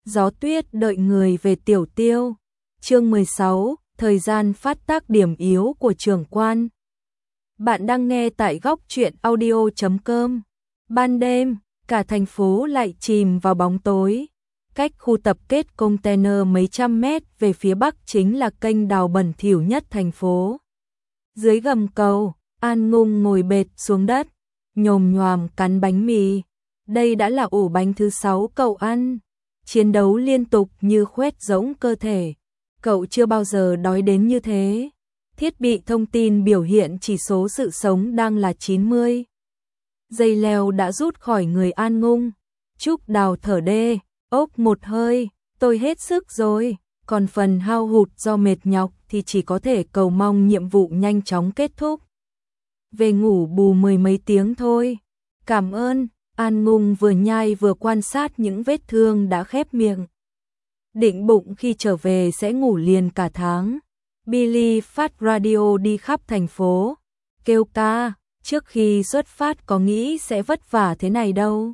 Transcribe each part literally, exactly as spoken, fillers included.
Gió tuyết đợi người về tiểu tiêu. Chương mười sáu, thời gian phát tác điểm yếu của trưởng quan. Bạn đang nghe tại góc truyện audio chấm com. Ban đêm, cả thành phố lại chìm vào bóng tối. Cách khu tập kết container mấy trăm mét về phía bắc chính là kênh đào bẩn thỉu nhất thành phố. Dưới gầm cầu, An Ngung ngồi bệt xuống đất, nhồm nhoàm cắn bánh mì. Đây đã là ổ bánh thứ sáu cậu ăn. Chiến đấu liên tục như khoét rỗng cơ thể. Cậu chưa bao giờ đói đến như thế. Thiết bị thông tin biểu hiện chỉ số sự sống đang là chín mươi. Dây leo đã rút khỏi người An Ngung. Trúc Đào thở đê, ốc một hơi, tôi hết sức rồi. Còn phần hao hụt do mệt nhọc thì chỉ có thể cầu mong nhiệm vụ nhanh chóng kết thúc. Về ngủ bù mười mấy tiếng thôi. Cảm ơn. An Ngung vừa nhai vừa quan sát những vết thương đã khép miệng. Định bụng khi trở về sẽ ngủ liền cả tháng. Billy phát radio đi khắp thành phố, kêu ca, trước khi xuất phát có nghĩ sẽ vất vả thế này đâu.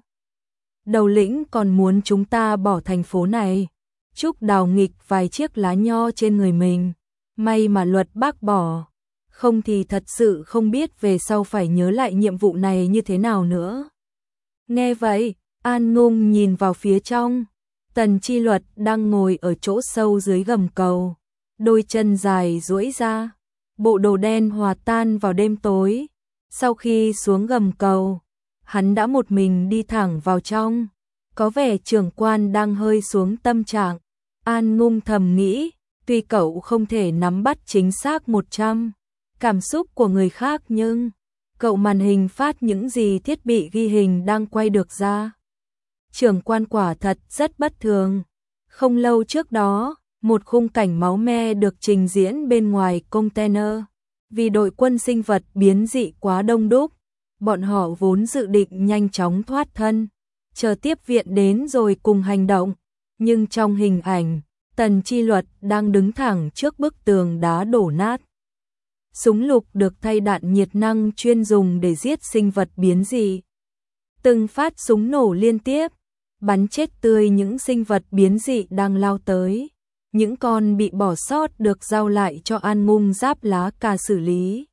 Đầu lĩnh còn muốn chúng ta bỏ thành phố này. Trúc Đào nghịch vài chiếc lá nho trên người mình. May mà Luật bác bỏ. Không thì thật sự không biết về sau phải nhớ lại nhiệm vụ này như thế nào nữa. Nghe vậy, An Ngung nhìn vào phía trong. Tần Chi Luật đang ngồi ở chỗ sâu dưới gầm cầu. Đôi chân dài duỗi ra. Bộ đồ đen hòa tan vào đêm tối. Sau khi xuống gầm cầu, hắn đã một mình đi thẳng vào trong. Có vẻ trưởng quan đang hơi xuống tâm trạng. An Ngung thầm nghĩ, tuy cậu không thể nắm bắt chính xác một trăm cảm xúc của người khác nhưng cậu màn hình phát những gì thiết bị ghi hình đang quay được ra. Trưởng quan quả thật rất bất thường. Không lâu trước đó, một khung cảnh máu me được trình diễn bên ngoài container. Vì đội quân sinh vật biến dị quá đông đúc, bọn họ vốn dự định nhanh chóng thoát thân, chờ tiếp viện đến rồi cùng hành động. Nhưng trong hình ảnh, Tần Chi Luật đang đứng thẳng trước bức tường đá đổ nát. Súng lục được thay đạn nhiệt năng chuyên dùng để giết sinh vật biến dị. Từng phát súng nổ liên tiếp, bắn chết tươi những sinh vật biến dị đang lao tới. Những con bị bỏ sót được giao lại cho An Ngung Giáp Lá Cà xử lý.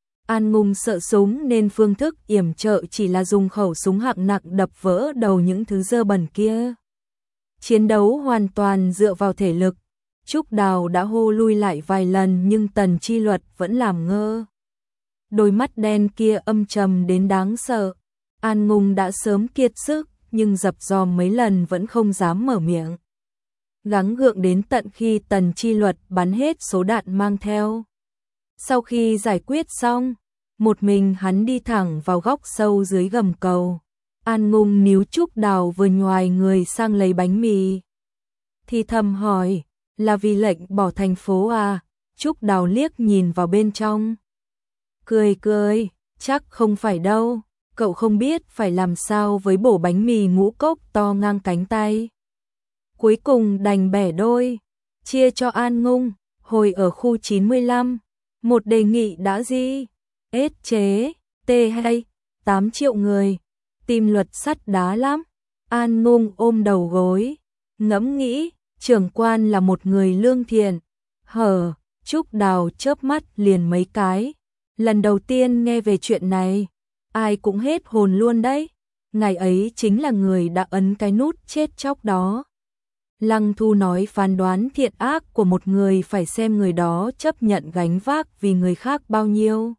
An Ngung sợ súng nên phương thức yểm trợ chỉ là dùng khẩu súng hạng nặng đập vỡ đầu những thứ dơ bẩn kia. Chiến đấu hoàn toàn dựa vào thể lực. Trúc Đào đã hô lui lại vài lần nhưng Tần Chi Luật vẫn làm ngơ. Đôi mắt đen kia âm trầm đến đáng sợ. An Ngung đã sớm kiệt sức nhưng dập dòm mấy lần vẫn không dám mở miệng. Gắng gượng đến tận khi Tần Chi Luật bắn hết số đạn mang theo. Sau khi giải quyết xong, một mình hắn đi thẳng vào góc sâu dưới gầm cầu. An Ngung níu Trúc Đào vừa nhoài người sang lấy bánh mì. Thì thầm hỏi, là vì lệnh bỏ thành phố à? Trúc Đào liếc nhìn vào bên trong. Cười cười, chắc không phải đâu. Cậu không biết phải làm sao với bổ bánh mì ngũ cốc to ngang cánh tay. Cuối cùng đành bẻ đôi, chia cho An Ngung. Hồi ở khu chín mươi lăm, một đề nghị đã gì? Ết chế, tê hay, tám triệu người. Tim Luật sắt đá lắm. An Ngung ôm đầu gối, ngẫm nghĩ, trưởng quan là một người lương thiện. Hở, Trúc Đào chớp mắt liền mấy cái. Lần đầu tiên nghe về chuyện này, ai cũng hết hồn luôn đấy. Ngày ấy chính là người đã ấn cái nút chết chóc đó. Lăng Thu nói phán đoán thiện ác của một người phải xem người đó chấp nhận gánh vác vì người khác bao nhiêu.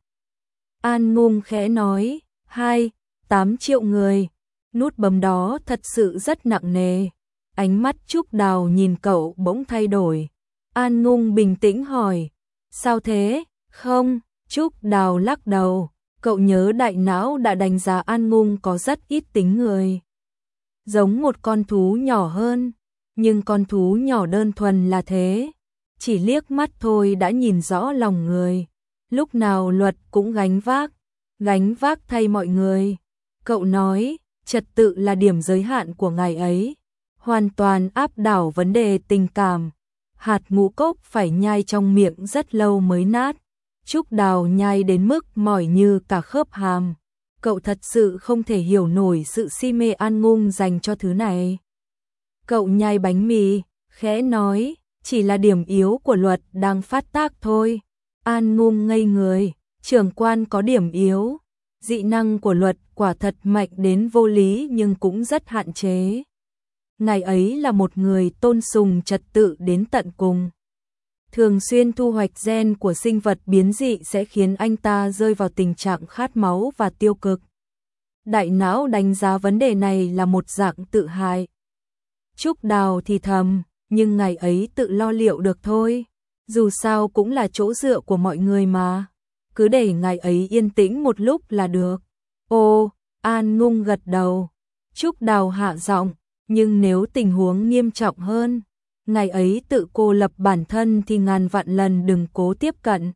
An Ngung khẽ nói, hai, tám triệu người. Nút bấm đó thật sự rất nặng nề. Ánh mắt Trúc Đào nhìn cậu bỗng thay đổi. An Ngung bình tĩnh hỏi, sao thế? Không, Trúc Đào lắc đầu. Cậu nhớ đại não đã đánh giá An Ngung có rất ít tính người. Giống một con thú nhỏ hơn. Nhưng con thú nhỏ đơn thuần là thế. Chỉ liếc mắt thôi đã nhìn rõ lòng người. Lúc nào Luật cũng gánh vác. Gánh vác thay mọi người. Cậu nói, trật tự là điểm giới hạn của ngày ấy. Hoàn toàn áp đảo vấn đề tình cảm. Hạt ngũ cốc phải nhai trong miệng rất lâu mới nát. Trúc Đào nhai đến mức mỏi như cả khớp hàm. Cậu thật sự không thể hiểu nổi sự si mê An Ngung dành cho thứ này. Cậu nhai bánh mì, khẽ nói, chỉ là điểm yếu của luật đang phát tác thôi. An Ngung ngây người, trưởng quan có điểm yếu. Dị năng của luật quả thật mạnh đến vô lý nhưng cũng rất hạn chế. Ngài ấy là một người tôn sùng trật tự đến tận cùng. Thường xuyên thu hoạch gen của sinh vật biến dị sẽ khiến anh ta rơi vào tình trạng khát máu và tiêu cực. Đại não đánh giá vấn đề này là một dạng tự hại. Trúc Đào thì thầm, nhưng ngài ấy tự lo liệu được thôi. Dù sao cũng là chỗ dựa của mọi người mà. Cứ để ngài ấy yên tĩnh một lúc là được. Ô, An Ngung gật đầu. Trúc Đào hạ giọng, nhưng nếu tình huống nghiêm trọng hơn, ngài ấy tự cô lập bản thân thì ngàn vạn lần đừng cố tiếp cận.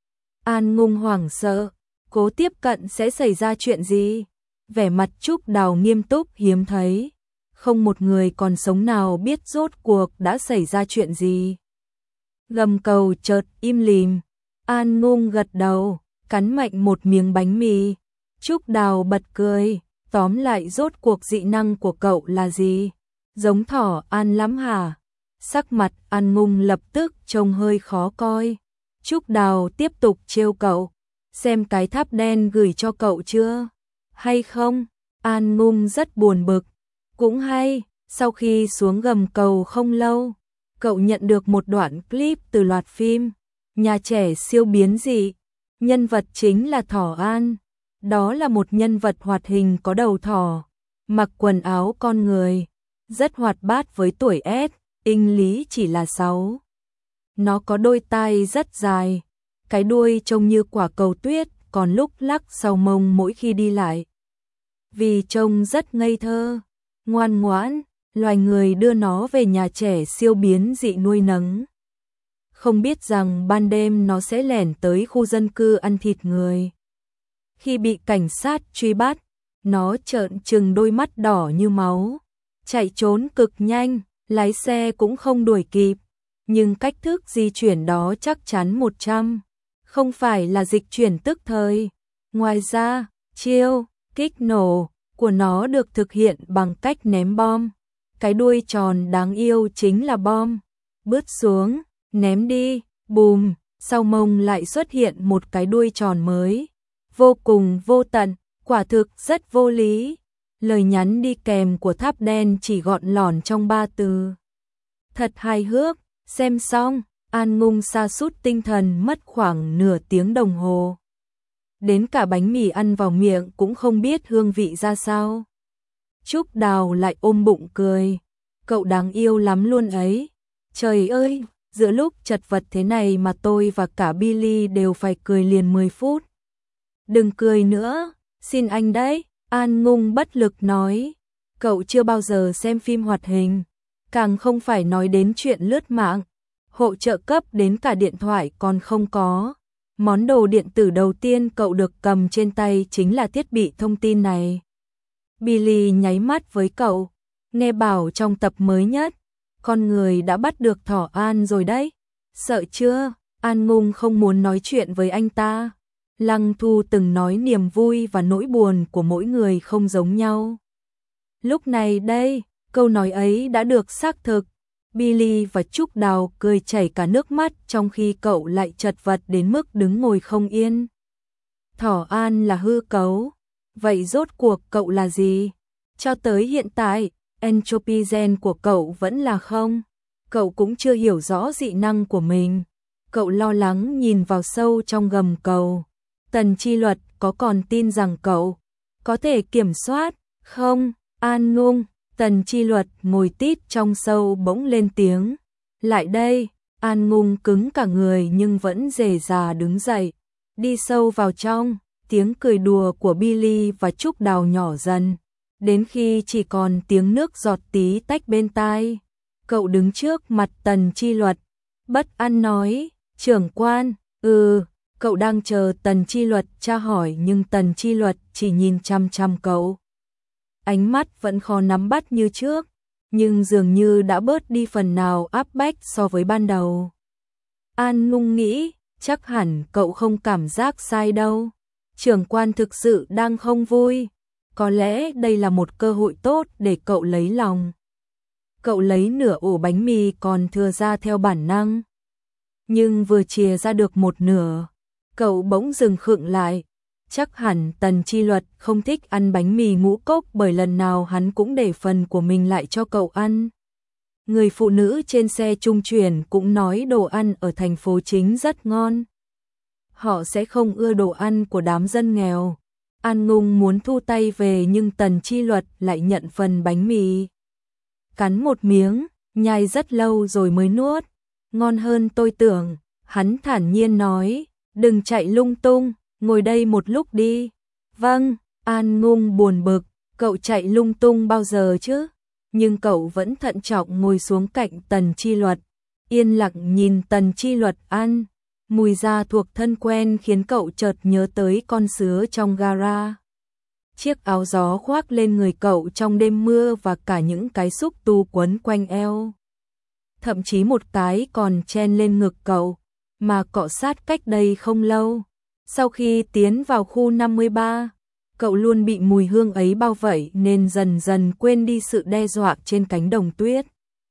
An Ngung hoảng sợ, cố tiếp cận sẽ xảy ra chuyện gì? Vẻ mặt Trúc Đào nghiêm túc hiếm thấy. Không một người còn sống nào biết rốt cuộc đã xảy ra chuyện gì. Gầm cầu chợt im lìm. An Ngung gật đầu, cắn mạnh một miếng bánh mì. Trúc Đào bật cười, tóm lại rốt cuộc dị năng của cậu là gì? Giống thỏ An lắm hả? Sắc mặt An Ngung lập tức trông hơi khó coi. Trúc Đào tiếp tục trêu cậu, xem cái tháp đen gửi cho cậu chưa? Hay không? An Ngung rất buồn bực. Cũng hay, sau khi xuống gầm cầu không lâu, cậu nhận được một đoạn clip từ loạt phim Nhà trẻ siêu biến dị. Nhân vật chính là Thỏ An. Đó là một nhân vật hoạt hình có đầu thỏ, mặc quần áo con người, rất hoạt bát với tuổi S, inh lý chỉ là sáu. Nó có đôi tai rất dài, cái đuôi trông như quả cầu tuyết, còn lúc lắc sau mông mỗi khi đi lại. Vì trông rất ngây thơ, ngoan ngoãn, loài người đưa nó về nhà trẻ siêu biến dị nuôi nấng. Không biết rằng ban đêm nó sẽ lẻn tới khu dân cư ăn thịt người. Khi bị cảnh sát truy bắt, nó trợn trừng đôi mắt đỏ như máu, chạy trốn cực nhanh, lái xe cũng không đuổi kịp. Nhưng cách thức di chuyển đó chắc chắn một trăm, không phải là dịch chuyển tức thời. Ngoài ra, chiêu, kích nổ của nó được thực hiện bằng cách ném bom. Cái đuôi tròn đáng yêu chính là bom. Bứt xuống, ném đi, bùm, sau mông lại xuất hiện một cái đuôi tròn mới. Vô cùng vô tận, quả thực rất vô lý. Lời nhắn đi kèm của tháp đen chỉ gọn lỏn trong ba từ. Thật hài hước, xem xong, An Ngung sa sút tinh thần mất khoảng nửa tiếng đồng hồ. Đến cả bánh mì ăn vào miệng cũng không biết hương vị ra sao. Trúc Đào lại ôm bụng cười. Cậu đáng yêu lắm luôn ấy. Trời ơi, giữa lúc chật vật thế này mà tôi và cả Billy đều phải cười liền mười phút. Đừng cười nữa, xin anh đấy, An Ngung bất lực nói. Cậu chưa bao giờ xem phim hoạt hình, càng không phải nói đến chuyện lướt mạng. Hộ trợ cấp đến cả điện thoại còn không có. Món đồ điện tử đầu tiên cậu được cầm trên tay chính là thiết bị thông tin này. Billy nháy mắt với cậu, nghe bảo trong tập mới nhất, con người đã bắt được Thỏ An rồi đấy. Sợ chưa? An Ngung không muốn nói chuyện với anh ta. Lăng Thu từng nói niềm vui và nỗi buồn của mỗi người không giống nhau. Lúc này đây, câu nói ấy đã được xác thực. Billy và Trúc Đào cười chảy cả nước mắt trong khi cậu lại chật vật đến mức đứng ngồi không yên. Thỏ An là hư cấu. Vậy rốt cuộc cậu là gì? Cho tới hiện tại, entropy gen của cậu vẫn là không. Cậu cũng chưa hiểu rõ dị năng của mình. Cậu lo lắng nhìn vào sâu trong gầm cầu. Tần Chi Luật có còn tin rằng cậu có thể kiểm soát không? An Ngung, Tần Chi Luật ngồi tít trong sâu bỗng lên tiếng. Lại đây, An Ngung cứng cả người nhưng vẫn dè dà đứng dậy. Đi sâu vào trong, tiếng cười đùa của Billy và Trúc Đào nhỏ dần. Đến khi chỉ còn tiếng nước giọt tí tách bên tai. Cậu đứng trước mặt Tần Chi Luật. Bất an nói, trưởng quan, ừ, cậu đang chờ Tần Chi Luật tra hỏi nhưng Tần Chi Luật chỉ nhìn chăm chăm cậu. Ánh mắt vẫn khó nắm bắt như trước, nhưng dường như đã bớt đi phần nào áp bách so với ban đầu. An Ngung nghĩ, chắc hẳn cậu không cảm giác sai đâu. Trưởng quan thực sự đang không vui. Có lẽ đây là một cơ hội tốt để cậu lấy lòng cậu lấy nửa ổ bánh mì còn thừa ra theo bản năng. Nhưng vừa chìa ra được một nửa, cậu bỗng dừng khựng lại. Chắc hẳn Tần Chi Luật không thích ăn bánh mì ngũ cốc bởi lần nào hắn cũng để phần của mình lại cho cậu ăn. Người phụ nữ trên xe trung chuyển cũng nói đồ ăn ở thành phố chính rất ngon. Họ sẽ không ưa đồ ăn của đám dân nghèo. An Ngung muốn thu tay về nhưng Tần Chi Luật lại nhận phần bánh mì. Cắn một miếng, nhai rất lâu rồi mới nuốt. Ngon hơn tôi tưởng, hắn thản nhiên nói, đừng chạy lung tung, ngồi đây một lúc đi. Vâng, An Ngung buồn bực, cậu chạy lung tung bao giờ chứ? Nhưng cậu vẫn thận trọng ngồi xuống cạnh Tần Chi Luật, yên lặng nhìn Tần Chi Luật ăn. Mùi da thuộc thân quen khiến cậu chợt nhớ tới con sứa trong gara. Chiếc áo gió khoác lên người cậu trong đêm mưa và cả những cái xúc tu quấn quanh eo. Thậm chí một cái còn chen lên ngực cậu, mà cọ sát cách đây không lâu. Sau khi tiến vào khu năm mươi ba, cậu luôn bị mùi hương ấy bao vây nên dần dần quên đi sự đe dọa trên cánh đồng tuyết.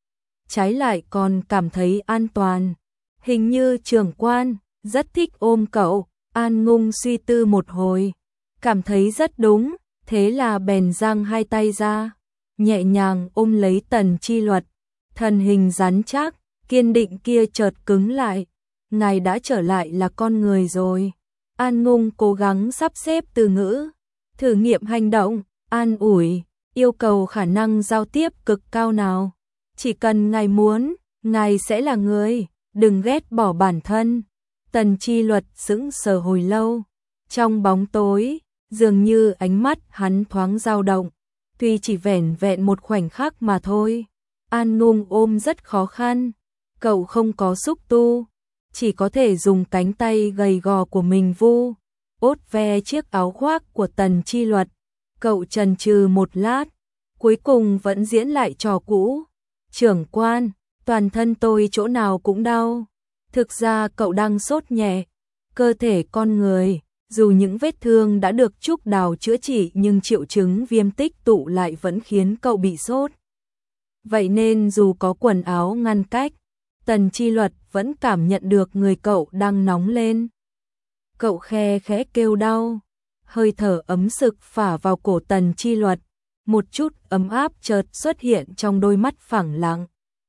Trái lại còn cảm thấy an toàn. Hình như trưởng quan rất thích ôm cậu. An Ngung suy tư một hồi, cảm thấy rất đúng, thế là bèn giang hai tay ra, nhẹ nhàng ôm lấy Tần Chi Luật. Thân hình rắn chắc, kiên định kia chợt cứng lại. Ngài đã trở lại là con người rồi. An Ngung cố gắng sắp xếp từ ngữ, thử nghiệm hành động, an ủi, yêu cầu khả năng giao tiếp cực cao nào. Chỉ cần ngài muốn, ngài sẽ là người, đừng ghét bỏ bản thân. Tần Chi Luật sững sờ hồi lâu, trong bóng tối, dường như ánh mắt hắn thoáng dao động, tuy chỉ vẻn vẹn một khoảnh khắc mà thôi. An Ngung ôm rất khó khăn, cậu không có xúc tu, chỉ có thể dùng cánh tay gầy gò của mình vu, ốt ve chiếc áo khoác của Tần Chi Luật. Cậu chần chừ một lát, cuối cùng vẫn diễn lại trò cũ. Trưởng quan, toàn thân tôi chỗ nào cũng đau. Thực ra cậu đang sốt nhẹ. Cơ thể con người, dù những vết thương đã được trúc đào chữa trị nhưng triệu chứng viêm tích tụ lại vẫn khiến cậu bị sốt. Vậy nên dù có quần áo ngăn cách, Tần Chi Luật vẫn cảm nhận được người cậu đang nóng lên. Cậu khe khẽ kêu đau, hơi thở ấm sực phả vào cổ Tần Chi Luật, một chút ấm áp chợt xuất hiện trong đôi mắt phẳng lặng.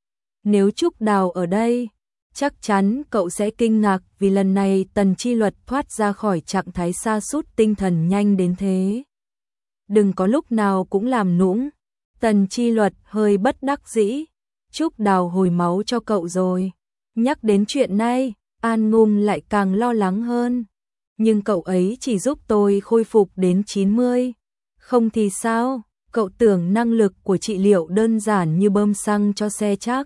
Nếu Trúc Đào ở đây, chắc chắn cậu sẽ kinh ngạc vì lần này Tần Chi Luật thoát ra khỏi trạng thái sa sút tinh thần nhanh đến thế. Đừng có lúc nào cũng làm nũng. Tần Chi Luật hơi bất đắc dĩ. Trúc Đào hồi máu cho cậu rồi. Nhắc đến chuyện này, An Ngung lại càng lo lắng hơn. Nhưng cậu ấy chỉ giúp tôi khôi phục đến chín mươi. Không thì sao? Cậu tưởng năng lực của trị liệu đơn giản như bơm xăng cho xe chắc.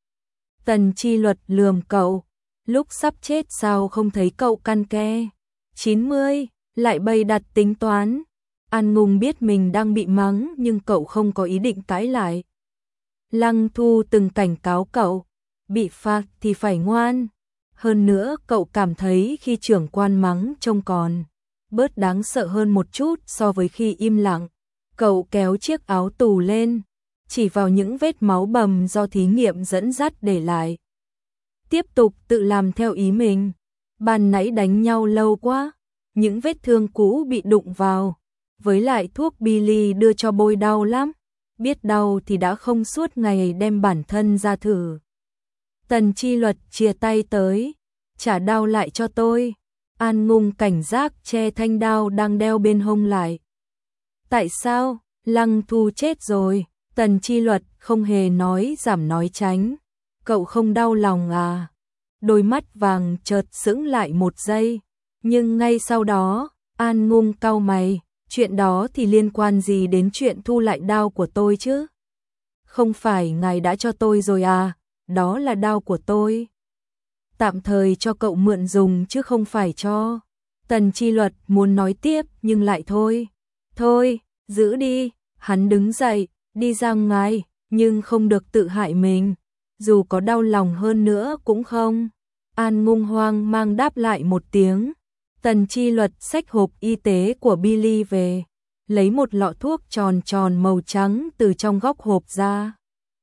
Tần Chi Luật lườm cậu. Lúc sắp chết sao không thấy cậu căn ke. chín mươi, lại bày đặt tính toán. An Ngung biết mình đang bị mắng nhưng cậu không có ý định cãi lại. Lăng Thu từng cảnh cáo cậu, bị phạt thì phải ngoan. Hơn nữa cậu cảm thấy khi trưởng quan mắng trông còn bớt đáng sợ hơn một chút so với khi im lặng. Cậu kéo chiếc áo tù lên, chỉ vào những vết máu bầm do thí nghiệm dẫn dắt để lại. Tiếp tục tự làm theo ý mình. Ban nãy đánh nhau lâu quá, những vết thương cũ bị đụng vào. Với lại thuốc Billy đưa cho bôi đau lắm. Biết đau thì đã không suốt ngày đem bản thân ra thử. Tần Chi Luật chìa tay tới, trả đao lại cho tôi. An Ngung cảnh giác che thanh đao đang đeo bên hông lại. Tại sao? Lăng Thu chết rồi. Tần Chi Luật không hề nói giảm nói tránh. Cậu không đau lòng à? Đôi mắt vàng chợt sững lại một giây. Nhưng ngay sau đó, An Ngung cau mày. Chuyện đó thì liên quan gì đến chuyện thu lại đao của tôi chứ? Không phải ngài đã cho tôi rồi à? Đó là đao của tôi. Tạm thời cho cậu mượn dùng chứ không phải cho. Tần Chi Luật muốn nói tiếp nhưng lại thôi. Thôi, giữ đi. Hắn đứng dậy, đi ra ngoài, nhưng không được tự hại mình. Dù có đau lòng hơn nữa cũng không. An Ngung hoang mang đáp lại một tiếng. Tần Chi Luật xách hộp y tế của Billy về, lấy một lọ thuốc tròn tròn màu trắng từ trong góc hộp ra.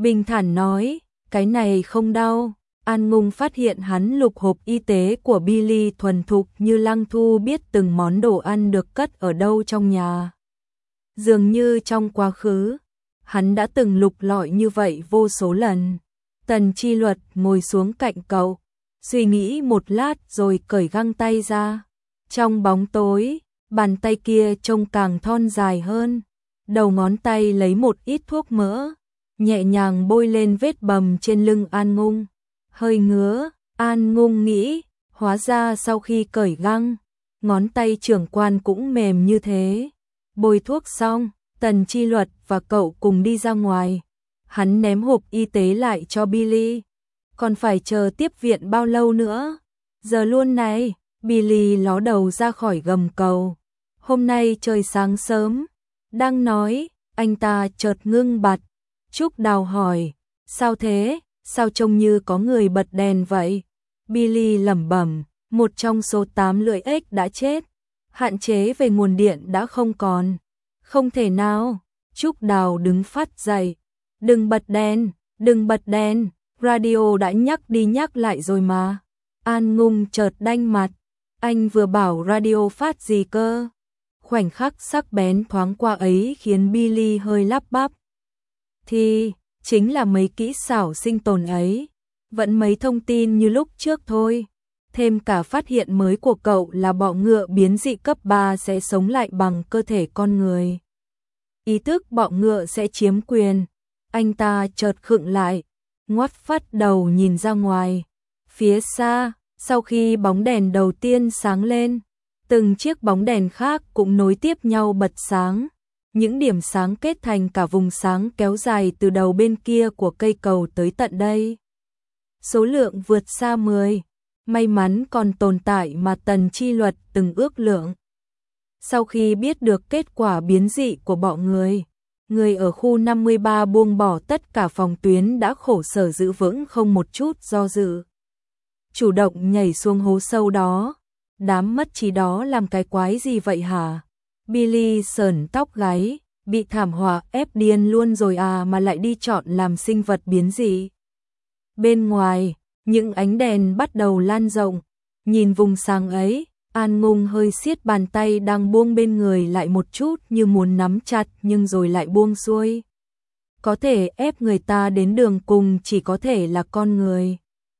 bình thản nói, cái này không đau. An Ngung phát hiện hắn lục hộp y tế của Billy thuần thục như Lăng Thu biết từng món đồ ăn được cất ở đâu trong nhà. Dường như trong quá khứ, hắn đã từng lục lọi như vậy vô số lần. Tần Chi Luật ngồi xuống cạnh cậu, suy nghĩ một lát rồi cởi găng tay ra. Trong bóng tối, bàn tay kia trông càng thon dài hơn. Đầu ngón tay lấy một ít thuốc mỡ, nhẹ nhàng bôi lên vết bầm trên lưng An Ngung. Hơi ngứa, An Ngung nghĩ, hóa ra sau khi cởi găng, ngón tay trưởng quan cũng mềm như thế. Bôi thuốc xong, Tần Chi Luật và cậu cùng đi ra ngoài. Hắn ném hộp y tế lại cho Billy. Còn phải chờ tiếp viện bao lâu nữa? Giờ luôn này, Billy ló đầu ra khỏi gầm cầu. Hôm nay trời sáng sớm. Đang nói, anh ta chợt ngưng bặt. Trúc Đào hỏi, sao thế? Sao trông như có người bật đèn vậy? Billy lẩm bẩm, một trong số tám lưỡi ếch đã chết. Hạn chế về nguồn điện đã không còn. Không thể nào. Trúc Đào đứng phát dậy. Đừng bật đèn, đừng bật đèn. Radio đã nhắc đi nhắc lại rồi mà. An Ngung chợt đanh mặt. Anh vừa bảo radio phát gì cơ? Khoảnh khắc sắc bén thoáng qua ấy khiến Billy hơi lắp bắp. Thì, chính là mấy kỹ xảo sinh tồn ấy. Vẫn mấy thông tin như lúc trước thôi. Thêm cả phát hiện mới của cậu là bọ ngựa biến dị cấp ba sẽ sống lại bằng cơ thể con người. Ý thức bọ ngựa sẽ chiếm quyền. Anh ta chợt khựng lại, ngoắt phát đầu nhìn ra ngoài. Phía xa, sau khi bóng đèn đầu tiên sáng lên, từng chiếc bóng đèn khác cũng nối tiếp nhau bật sáng. Những điểm sáng kết thành cả vùng sáng kéo dài từ đầu bên kia của cây cầu tới tận đây. Số lượng vượt xa mười. May mắn còn tồn tại mà Tần Chi Luật từng ước lượng. Sau khi biết được kết quả biến dị của bọ người, người ở khu năm mươi ba buông bỏ tất cả phòng tuyến đã khổ sở giữ vững không một chút do dự. Chủ động nhảy xuống hố sâu đó. Đám mất trí đó làm cái quái gì vậy hả? Billy sờn tóc gáy, bị thảm họa ép điên luôn rồi à mà lại đi chọn làm sinh vật biến dị. Bên ngoài, những ánh đèn bắt đầu lan rộng. Nhìn vùng sáng ấy, An Ngung hơi siết bàn tay đang buông bên người lại một chút như muốn nắm chặt nhưng rồi lại buông xuôi. Có thể ép người ta đến đường cùng chỉ có thể là con người.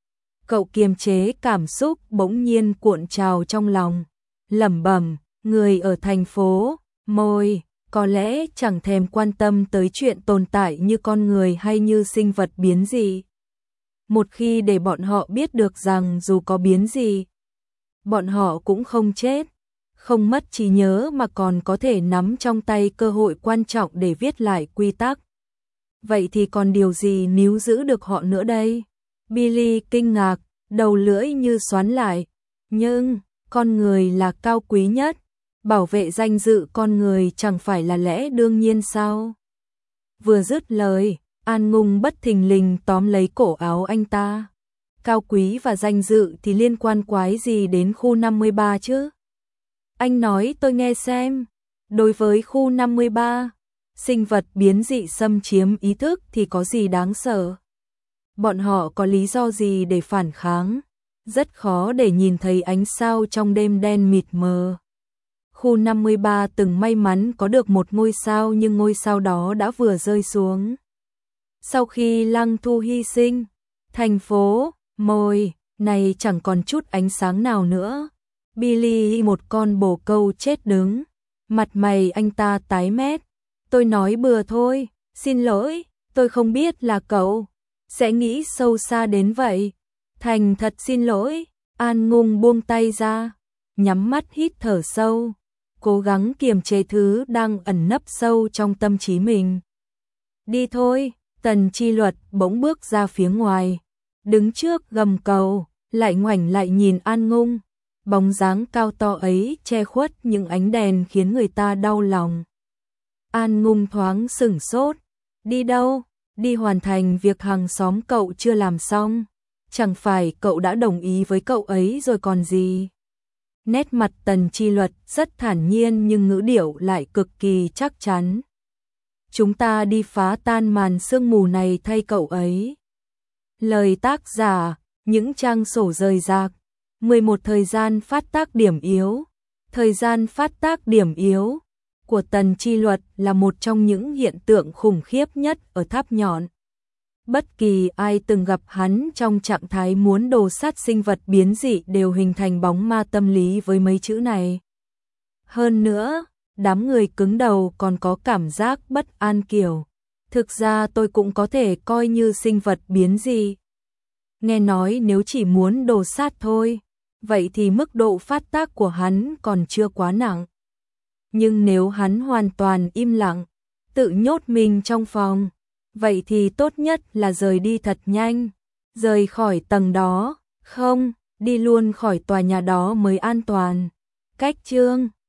Cậu kiềm chế cảm xúc bỗng nhiên cuộn trào trong lòng. Lẩm bẩm, người ở thành phố, môi, có lẽ chẳng thèm quan tâm tới chuyện tồn tại như con người hay như sinh vật biến dị. Một khi để bọn họ biết được rằng dù có biến dị, bọn họ cũng không chết, không mất trí nhớ mà còn có thể nắm trong tay cơ hội quan trọng để viết lại quy tắc. Vậy thì còn điều gì níu giữ được họ nữa đây? Billy kinh ngạc, đầu lưỡi như xoắn lại. Nhưng, con người là cao quý nhất, bảo vệ danh dự con người chẳng phải là lẽ đương nhiên sao? Vừa dứt lời, An Ngung bất thình lình tóm lấy cổ áo anh ta. Cao quý và danh dự thì liên quan quái gì đến khu năm mươi ba chứ? Anh nói tôi nghe xem. Đối với khu năm mươi ba, sinh vật biến dị xâm chiếm ý thức thì có gì đáng sợ? Bọn họ có lý do gì để phản kháng? Rất khó để nhìn thấy ánh sao trong đêm đen mịt mờ. Khu năm mươi ba từng may mắn có được một ngôi sao nhưng ngôi sao đó đã vừa rơi xuống. Sau khi Lăng Thu hy sinh, thành phố, môi, này chẳng còn chút ánh sáng nào nữa. Billy một con bồ câu chết đứng. Mặt mày anh ta tái mét. Tôi nói bừa thôi, xin lỗi, tôi không biết là cậu sẽ nghĩ sâu xa đến vậy. Thành thật xin lỗi. An Ngung buông tay ra, nhắm mắt hít thở sâu, cố gắng kiềm chế thứ đang ẩn nấp sâu trong tâm trí mình. Đi thôi. Tần Chi Luật bỗng bước ra phía ngoài, đứng trước gầm cầu, lại ngoảnh lại nhìn An Ngung. Bóng dáng cao to ấy che khuất những ánh đèn khiến người ta đau lòng. An Ngung thoáng sửng sốt. Đi đâu? Đi hoàn thành việc hàng xóm cậu chưa làm xong. Chẳng phải cậu đã đồng ý với cậu ấy rồi còn gì? Nét mặt Tần Chi Luật rất thản nhiên nhưng ngữ điệu lại cực kỳ chắc chắn. chúng ta đi phá tan màn sương mù này thay cậu ấy. Lời tác giả, những trang sổ rời rạc. mười một thời gian phát tác điểm yếu. Thời gian phát tác điểm yếu của Tần Chi Luật là một trong những hiện tượng khủng khiếp nhất ở tháp nhọn. Bất kỳ ai từng gặp hắn trong trạng thái muốn đồ sát sinh vật biến dị đều hình thành bóng ma tâm lý với mấy chữ này. Hơn nữa, đám người cứng đầu còn có cảm giác bất an kiểu. Thực ra tôi cũng có thể coi như sinh vật biến dị. Nghe nói nếu chỉ muốn đồ sát thôi, vậy thì mức độ phát tác của hắn còn chưa quá nặng. Nhưng nếu hắn hoàn toàn im lặng, tự nhốt mình trong phòng, vậy thì tốt nhất là rời đi thật nhanh, rời khỏi tầng đó, không, đi luôn khỏi tòa nhà đó mới an toàn. Cách chương